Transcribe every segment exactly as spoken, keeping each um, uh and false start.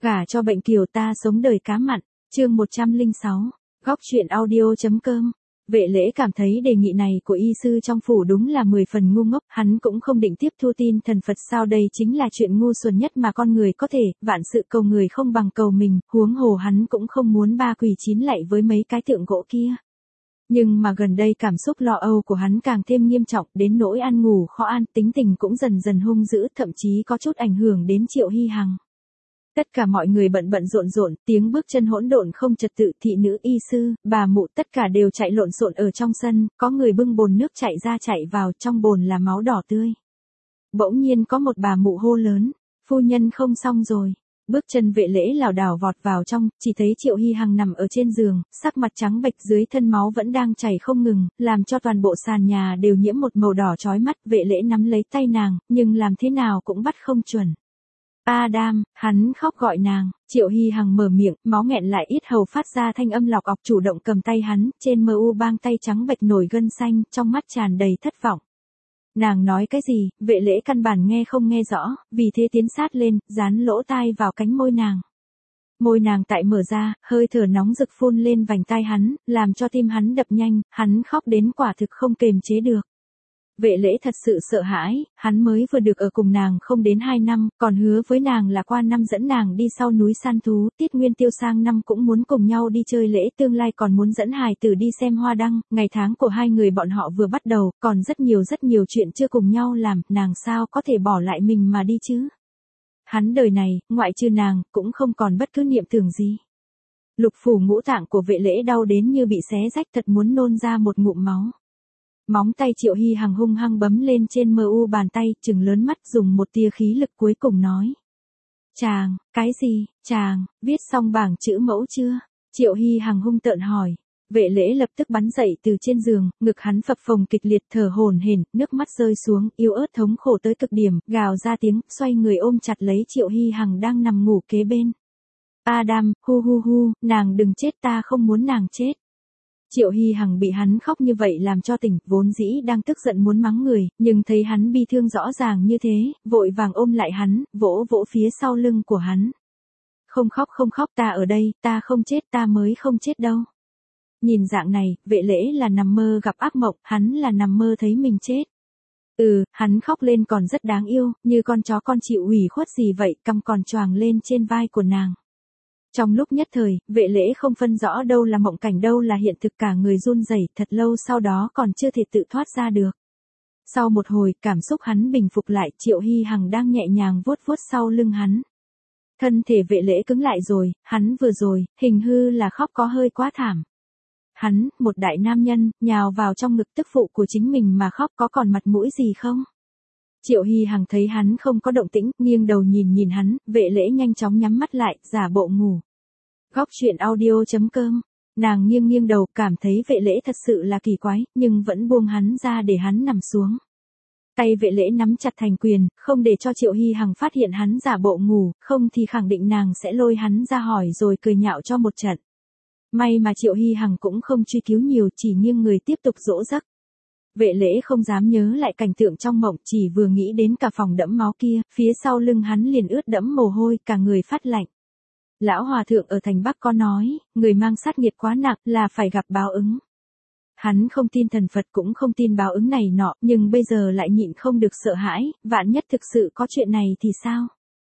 Gả cho bệnh kiều ta sống đời cá mặn, chương một trăm lẻ sáu, góc truyện audio.com. Vệ lễ cảm thấy đề nghị này của y sư trong phủ đúng là mười phần ngu ngốc, hắn cũng không định tiếp thu tin thần Phật sao, đây chính là chuyện ngu xuẩn nhất mà con người có thể, vạn sự cầu người không bằng cầu mình, huống hồ hắn cũng không muốn ba quỳ chín lạy với mấy cái tượng gỗ kia. Nhưng mà gần đây cảm xúc lo âu của hắn càng thêm nghiêm trọng, đến nỗi ăn ngủ khó an, tính tình cũng dần dần hung dữ, thậm chí có chút ảnh hưởng đến Triệu Hy Hằng. Tất cả mọi người bận bận rộn rộn, tiếng bước chân hỗn độn không trật tự, thị nữ, y sư, bà mụ tất cả đều chạy lộn xộn ở trong sân, có người bưng bồn nước chạy ra chạy vào, trong bồn là máu đỏ tươi. Bỗng nhiên có một bà mụ hô lớn, phu nhân không xong rồi. Bước chân Vệ lễ lảo đảo vọt vào trong, chỉ thấy Triệu Hy Hằng nằm ở trên giường, sắc mặt trắng bệch, dưới thân máu vẫn đang chảy không ngừng, làm cho toàn bộ sàn nhà đều nhiễm một màu đỏ chói mắt. Vệ lễ nắm lấy tay nàng, nhưng làm thế nào cũng bắt không chuẩn. Adam, hắn khóc gọi nàng. Triệu Hy Hằng mở miệng, máu nghẹn lại yết hầu phát ra thanh âm lọc ọc, chủ động cầm tay hắn, trên mờ u bang tay trắng bệch nổi gân xanh, trong mắt tràn đầy thất vọng. Nàng nói cái gì, Vệ lễ căn bản nghe không nghe rõ, vì thế tiến sát lên, dán lỗ tai vào cánh môi nàng. Môi nàng tại mở ra, hơi thở nóng rực phun lên vành tai hắn, làm cho tim hắn đập nhanh, hắn khóc đến quả thực không kềm chế được. Vệ lễ thật sự sợ hãi, hắn mới vừa được ở cùng nàng không đến hai năm, còn hứa với nàng là qua năm dẫn nàng đi sau núi săn thú, Tiết Nguyên Tiêu sang năm cũng muốn cùng nhau đi chơi lễ, tương lai còn muốn dẫn hài tử đi xem hoa đăng, ngày tháng của hai người bọn họ vừa bắt đầu, còn rất nhiều rất nhiều chuyện chưa cùng nhau làm, nàng sao có thể bỏ lại mình mà đi chứ? Hắn đời này, ngoại trừ nàng, cũng không còn bất cứ niệm tưởng gì. Lục phủ ngũ tạng của Vệ lễ đau đến như bị xé rách, thật muốn nôn ra một ngụm máu. Móng tay Triệu Hy Hằng hung hăng bấm lên trên mờ u bàn tay, trừng lớn mắt, dùng một tia khí lực cuối cùng nói. Chàng, cái gì, chàng, viết xong bảng chữ mẫu chưa? Triệu Hy Hằng hung tợn hỏi. Vệ lễ lập tức bắn dậy từ trên giường, ngực hắn phập phồng kịch liệt, thở hổn hển, nước mắt rơi xuống, yếu ớt thống khổ tới cực điểm, gào ra tiếng, xoay người ôm chặt lấy Triệu Hy Hằng đang nằm ngủ kế bên. Adam, hu hu hu, nàng đừng chết, ta không muốn nàng chết. Triệu Hy Hằng bị hắn khóc như vậy làm cho tỉnh, vốn dĩ đang tức giận muốn mắng người, nhưng thấy hắn bi thương rõ ràng như thế, vội vàng ôm lại hắn, vỗ vỗ phía sau lưng của hắn. Không khóc không khóc, ta ở đây, ta không chết, ta mới không chết đâu. Nhìn dạng này, Vệ lễ là nằm mơ gặp ác mộng, hắn là nằm mơ thấy mình chết. Ừ, hắn khóc lên còn rất đáng yêu, như con chó con chịu ủy khuất gì vậy, cằm còn choàng lên trên vai của nàng. Trong lúc nhất thời, Vệ lễ không phân rõ đâu là mộng cảnh đâu là hiện thực, cả người run rẩy, thật lâu sau đó còn chưa thể tự thoát ra được. Sau một hồi, cảm xúc hắn bình phục lại, Triệu Hy Hằng đang nhẹ nhàng vuốt vuốt sau lưng hắn. Thân thể Vệ lễ cứng lại rồi, hắn vừa rồi, hình hư là khóc có hơi quá thảm. Hắn, một đại nam nhân, nhào vào trong ngực tức phụ của chính mình mà khóc, có còn mặt mũi gì không? Triệu Hy Hằng thấy hắn không có động tĩnh, nghiêng đầu nhìn nhìn hắn, Vệ lễ nhanh chóng nhắm mắt lại, giả bộ ngủ. Góc truyện audio.com. Nàng nghiêng nghiêng đầu, cảm thấy Vệ lễ thật sự là kỳ quái, nhưng vẫn buông hắn ra để hắn nằm xuống. Tay Vệ lễ nắm chặt thành quyền, không để cho Triệu Hy Hằng phát hiện hắn giả bộ ngủ, không thì khẳng định nàng sẽ lôi hắn ra hỏi rồi cười nhạo cho một trận. May mà Triệu Hy Hằng cũng không truy cứu nhiều, chỉ nghiêng người tiếp tục dỗ giấc. Vệ lễ không dám nhớ lại cảnh tượng trong mộng, chỉ vừa nghĩ đến cả phòng đẫm máu kia, phía sau lưng hắn liền ướt đẫm mồ hôi, cả người phát lạnh. Lão hòa thượng ở thành Bắc có nói, người mang sát nghiệt quá nặng là phải gặp báo ứng. Hắn không tin thần Phật cũng không tin báo ứng này nọ, nhưng bây giờ lại nhịn không được sợ hãi, vạn nhất thực sự có chuyện này thì sao?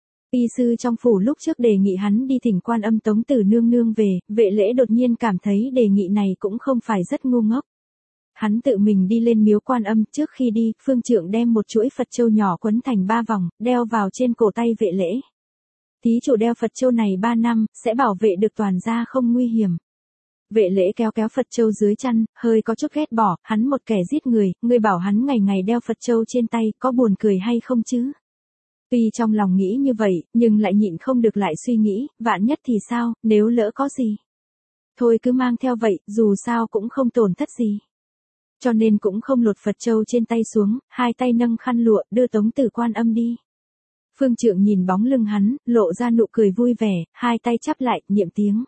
Y sư trong phủ lúc trước đề nghị hắn đi thỉnh Quan Âm Tống Tử nương nương về, Vệ lễ đột nhiên cảm thấy đề nghị này cũng không phải rất ngu ngốc. Hắn tự mình đi lên miếu Quan Âm, trước khi đi, phương trượng đem một chuỗi Phật châu nhỏ quấn thành ba vòng, đeo vào trên cổ tay Vệ lễ. Thí chủ đeo Phật châu này ba năm, sẽ bảo vệ được toàn gia không nguy hiểm. Vệ lễ kéo kéo Phật châu dưới chăn, hơi có chút ghét bỏ, hắn một kẻ giết người, người bảo hắn ngày ngày đeo Phật châu trên tay, có buồn cười hay không chứ? Tuy trong lòng nghĩ như vậy, nhưng lại nhịn không được lại suy nghĩ, vạn nhất thì sao, nếu lỡ có gì? Thôi cứ mang theo vậy, dù sao cũng không tổn thất gì. Cho nên cũng không lột Phật châu trên tay xuống, hai tay nâng khăn lụa, đưa Tống Tử Quan Âm đi. Phương trượng nhìn bóng lưng hắn, lộ ra nụ cười vui vẻ, hai tay chắp lại, niệm tiếng.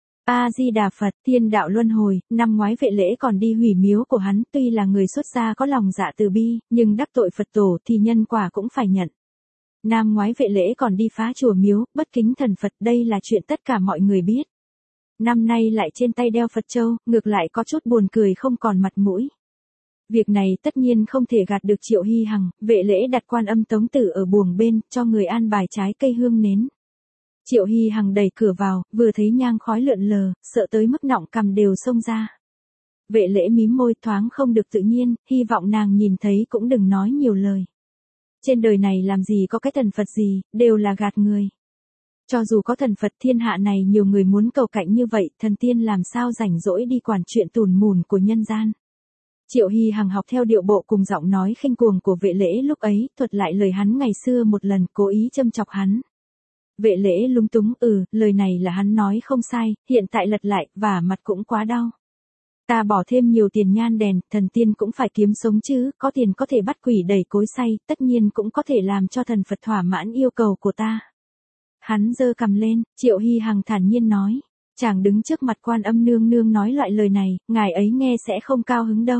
A-di-đà Phật, thiên đạo luân hồi, năm ngoái Vệ lễ còn đi hủy miếu của hắn, tuy là người xuất gia có lòng dạ từ bi, nhưng đắc tội Phật tổ thì nhân quả cũng phải nhận. Năm ngoái vệ lễ còn đi phá chùa miếu, bất kính thần Phật, đây là chuyện tất cả mọi người biết. Năm nay lại trên tay đeo Phật châu, ngược lại có chút buồn cười không còn mặt mũi. Việc này tất nhiên không thể gạt được Triệu Hy Hằng, vệ lễ đặt Quan Âm Tống Tử ở buồng bên, cho người an bài trái cây hương nến. Triệu Hy Hằng đẩy cửa vào, vừa thấy nhang khói lượn lờ, sợ tới mức nọng cằm đều xông ra. Vệ lễ mím môi thoáng không được tự nhiên, hy vọng nàng nhìn thấy cũng đừng nói nhiều lời. Trên đời này làm gì có cái thần Phật gì, đều là gạt người. Cho dù có thần Phật thiên hạ này nhiều người muốn cầu cạnh như vậy, thần tiên làm sao rảnh rỗi đi quản chuyện tủn mủn của nhân gian. Triệu Hy Hằng học theo điệu bộ cùng giọng nói khinh cuồng của vệ lễ lúc ấy, thuật lại lời hắn ngày xưa một lần, cố ý châm chọc hắn. Vệ lễ lúng túng, ừ, lời này là hắn nói không sai, hiện tại lật lại, và mặt cũng quá đau. Ta bỏ thêm nhiều tiền nhan đèn, thần tiên cũng phải kiếm sống chứ, có tiền có thể bắt quỷ đẩy cối xay, tất nhiên cũng có thể làm cho thần Phật thỏa mãn yêu cầu của ta. Hắn giơ cằm lên, Triệu Hy Hằng thản nhiên nói, chàng đứng trước mặt Quan Âm nương nương nói loại lời này, ngài ấy nghe sẽ không cao hứng đâu.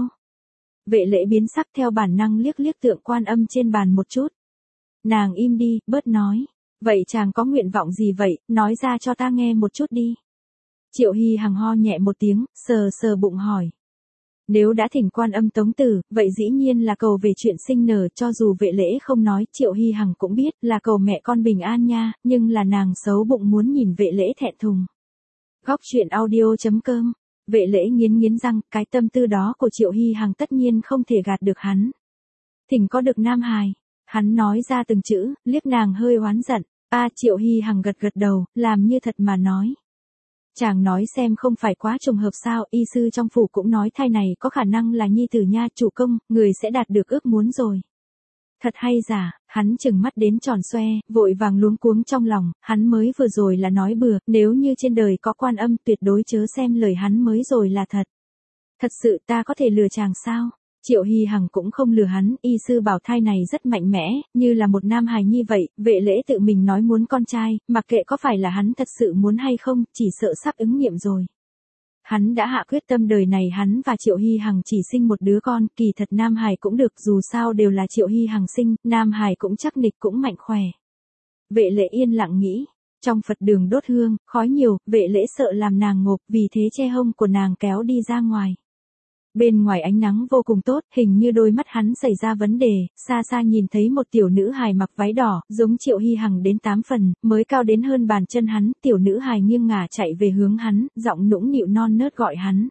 Vệ lễ biến sắc theo bản năng liếc liếc tượng Quan Âm trên bàn một chút. Nàng im đi, bớt nói. Vậy chàng có nguyện vọng gì vậy, nói ra cho ta nghe một chút đi. Triệu Hy Hằng ho nhẹ một tiếng, sờ sờ bụng hỏi. Nếu đã thỉnh Quan Âm Tống Tử, vậy dĩ nhiên là cầu về chuyện sinh nở, cho dù vệ lễ không nói, Triệu Hy Hằng cũng biết là cầu mẹ con bình an nha, nhưng là nàng xấu bụng muốn nhìn vệ lễ thẹn thùng. Góc truyện audio chấm com. Vệ lễ nghiến nghiến răng, cái tâm tư đó của Triệu Hy Hằng tất nhiên không thể gạt được hắn. Thỉnh có được nam hài. Hắn nói ra từng chữ, liếc nàng hơi oán giận. A à, Triệu Hy Hằng gật gật đầu, làm như thật mà nói. Chàng nói xem không phải quá trùng hợp sao, y sư trong phủ cũng nói thai này có khả năng là nhi tử nha, chủ công, người sẽ đạt được ước muốn rồi. Thật hay giả, hắn chừng mắt đến tròn xoe, vội vàng luống cuống trong lòng, hắn mới vừa rồi là nói bừa, nếu như trên đời có Quan Âm tuyệt đối chớ xem lời hắn mới rồi là thật. Thật sự ta có thể lừa chàng sao? Triệu Hy Hằng cũng không lừa hắn, y sư bảo thai này rất mạnh mẽ, như là một nam hài nhi vậy, vệ lễ tự mình nói muốn con trai, mặc kệ có phải là hắn thật sự muốn hay không, chỉ sợ sắp ứng nghiệm rồi. Hắn đã hạ quyết tâm đời này hắn và Triệu Hy Hằng chỉ sinh một đứa con, kỳ thật nam hài cũng được, dù sao đều là Triệu Hy Hằng sinh, nam hài cũng chắc nịch cũng mạnh khỏe. Vệ lễ yên lặng nghĩ, trong Phật đường đốt hương, khói nhiều, vệ lễ sợ làm nàng ngộp, vì thế che hông của nàng kéo đi ra ngoài. Bên ngoài ánh nắng vô cùng tốt, hình như đôi mắt hắn xảy ra vấn đề, xa xa nhìn thấy một tiểu nữ hài mặc váy đỏ, giống Triệu Hy Hằng đến tám phần, mới cao đến hơn bàn chân hắn, tiểu nữ hài nghiêng ngả chạy về hướng hắn, giọng nũng nịu non nớt gọi hắn.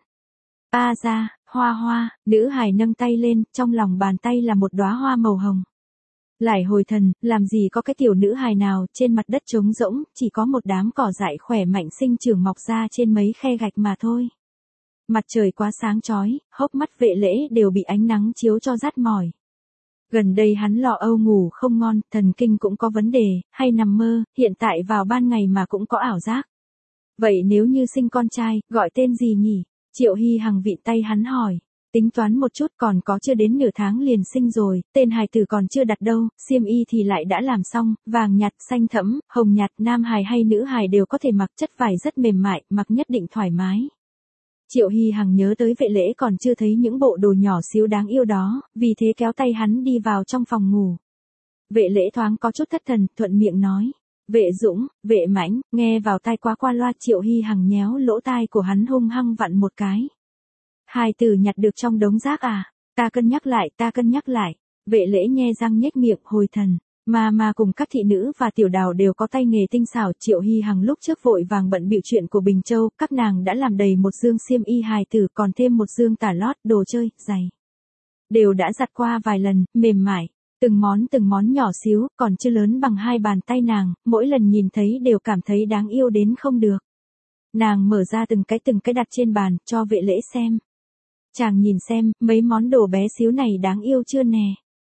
A ra, hoa hoa, nữ hài nâng tay lên, trong lòng bàn tay là một đóa hoa màu hồng. Lại hồi thần, làm gì có cái tiểu nữ hài nào, trên mặt đất trống rỗng, chỉ có một đám cỏ dại khỏe mạnh sinh trưởng mọc ra trên mấy khe gạch mà thôi. Mặt trời quá sáng chói, hốc mắt vệ lễ đều bị ánh nắng chiếu cho rát mỏi. Gần đây hắn lo âu ngủ không ngon, thần kinh cũng có vấn đề, hay nằm mơ, hiện tại vào ban ngày mà cũng có ảo giác. Vậy nếu như sinh con trai, gọi tên gì nhỉ? Triệu Hy Hằng vịn tay hắn hỏi. Tính toán một chút, còn có chưa đến nửa tháng liền sinh rồi, tên hài tử còn chưa đặt đâu, xiêm y thì lại đã làm xong, vàng nhạt, xanh thẫm, hồng nhạt, nam hài hay nữ hài đều có thể mặc, chất vải rất mềm mại, mặc nhất định thoải mái. Triệu Hy Hằng nhớ tới vệ lễ còn chưa thấy những bộ đồ nhỏ xíu đáng yêu đó, vì thế kéo tay hắn đi vào trong phòng ngủ. Vệ lễ thoáng có chút thất thần, thuận miệng nói. Vệ Dũng, vệ Mãnh, nghe vào tai quá qua loa. Triệu Hy Hằng nhéo lỗ tai của hắn hung hăng vặn một cái. Hài tử nhặt được trong đống rác à? Ta cân nhắc lại, ta cân nhắc lại. Vệ lễ nhe răng nhếch miệng hồi thần. Mà mà cùng các thị nữ và tiểu đào đều có tay nghề tinh xảo. Triệu Hy Hằng lúc trước vội vàng bận bịu chuyện của Bình Châu, các nàng đã làm đầy một dương xiêm y hài tử, còn thêm một dương tả lót, đồ chơi, giày. Đều đã giặt qua vài lần, mềm mại. Từng món từng món nhỏ xíu, còn chưa lớn bằng hai bàn tay nàng, mỗi lần nhìn thấy đều cảm thấy đáng yêu đến không được. Nàng mở ra từng cái từng cái đặt trên bàn, cho vệ lễ xem. Chàng nhìn xem, mấy món đồ bé xíu này đáng yêu chưa nè.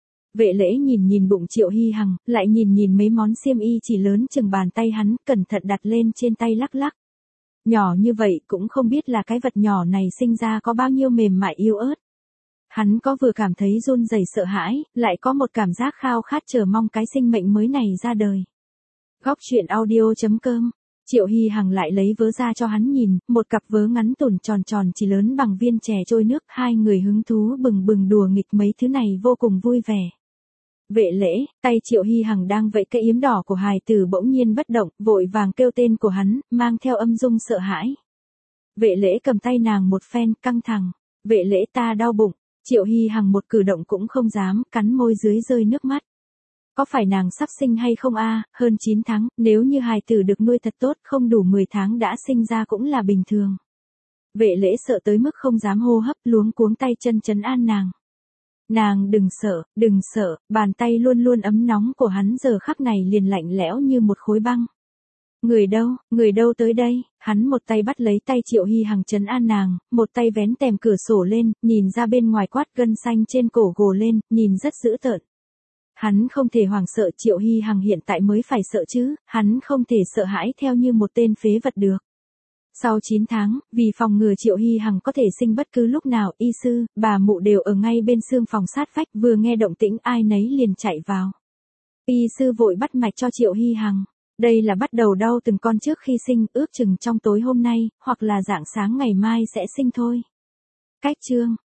Vệ lễ nhìn nhìn bụng Triệu Hy Hằng, lại nhìn nhìn mấy món xiêm y chỉ lớn chừng bàn tay hắn, cẩn thận đặt lên trên tay lắc lắc. Nhỏ như vậy cũng không biết là cái vật nhỏ này sinh ra có bao nhiêu mềm mại yêu ớt. Hắn có vừa cảm thấy run rẩy sợ hãi, lại có một cảm giác khao khát chờ mong cái sinh mệnh mới này ra đời. Góc truyện audio chấm com. Triệu Hy Hằng lại lấy vớ ra cho hắn nhìn, một cặp vớ ngắn tủn tròn tròn chỉ lớn bằng viên chè trôi nước, hai người hứng thú bừng bừng đùa nghịch mấy thứ này vô cùng vui vẻ. Vệ lễ, tay Triệu Hy Hằng đang vẫy cái yếm đỏ của hài tử bỗng nhiên bất động, vội vàng kêu tên của hắn, mang theo âm dung sợ hãi. Vệ lễ cầm tay nàng một phen, căng thẳng. Vệ lễ ta đau bụng. Triệu Hy Hằng một cử động cũng không dám, cắn môi dưới rơi nước mắt. Có phải nàng sắp sinh hay không a? Hơn chín tháng, nếu như hài tử được nuôi thật tốt, không đủ mười tháng đã sinh ra cũng là bình thường. Vệ lễ sợ tới mức không dám hô hấp, luống cuống tay chân trấn an nàng. Nàng đừng sợ, đừng sợ, bàn tay luôn luôn ấm nóng của hắn giờ khắc này liền lạnh lẽo như một khối băng. Người đâu, người đâu tới đây, hắn một tay bắt lấy tay Triệu Hy Hằng trấn an nàng, một tay vén rèm cửa sổ lên, nhìn ra bên ngoài quát gân xanh trên cổ gồ lên, nhìn rất dữ tợn. Hắn không thể hoảng sợ Triệu Hy Hằng hiện tại mới phải sợ chứ, hắn không thể sợ hãi theo như một tên phế vật được. Sau chín tháng, vì phòng ngừa Triệu Hy Hằng có thể sinh bất cứ lúc nào, y sư, bà mụ đều ở ngay bên xương phòng sát vách, vừa nghe động tĩnh ai nấy liền chạy vào. Y sư vội bắt mạch cho Triệu Hy Hằng. Đây là bắt đầu đau từng con trước khi sinh, ước chừng trong tối hôm nay, hoặc là rạng sáng ngày mai sẽ sinh thôi. Cách chương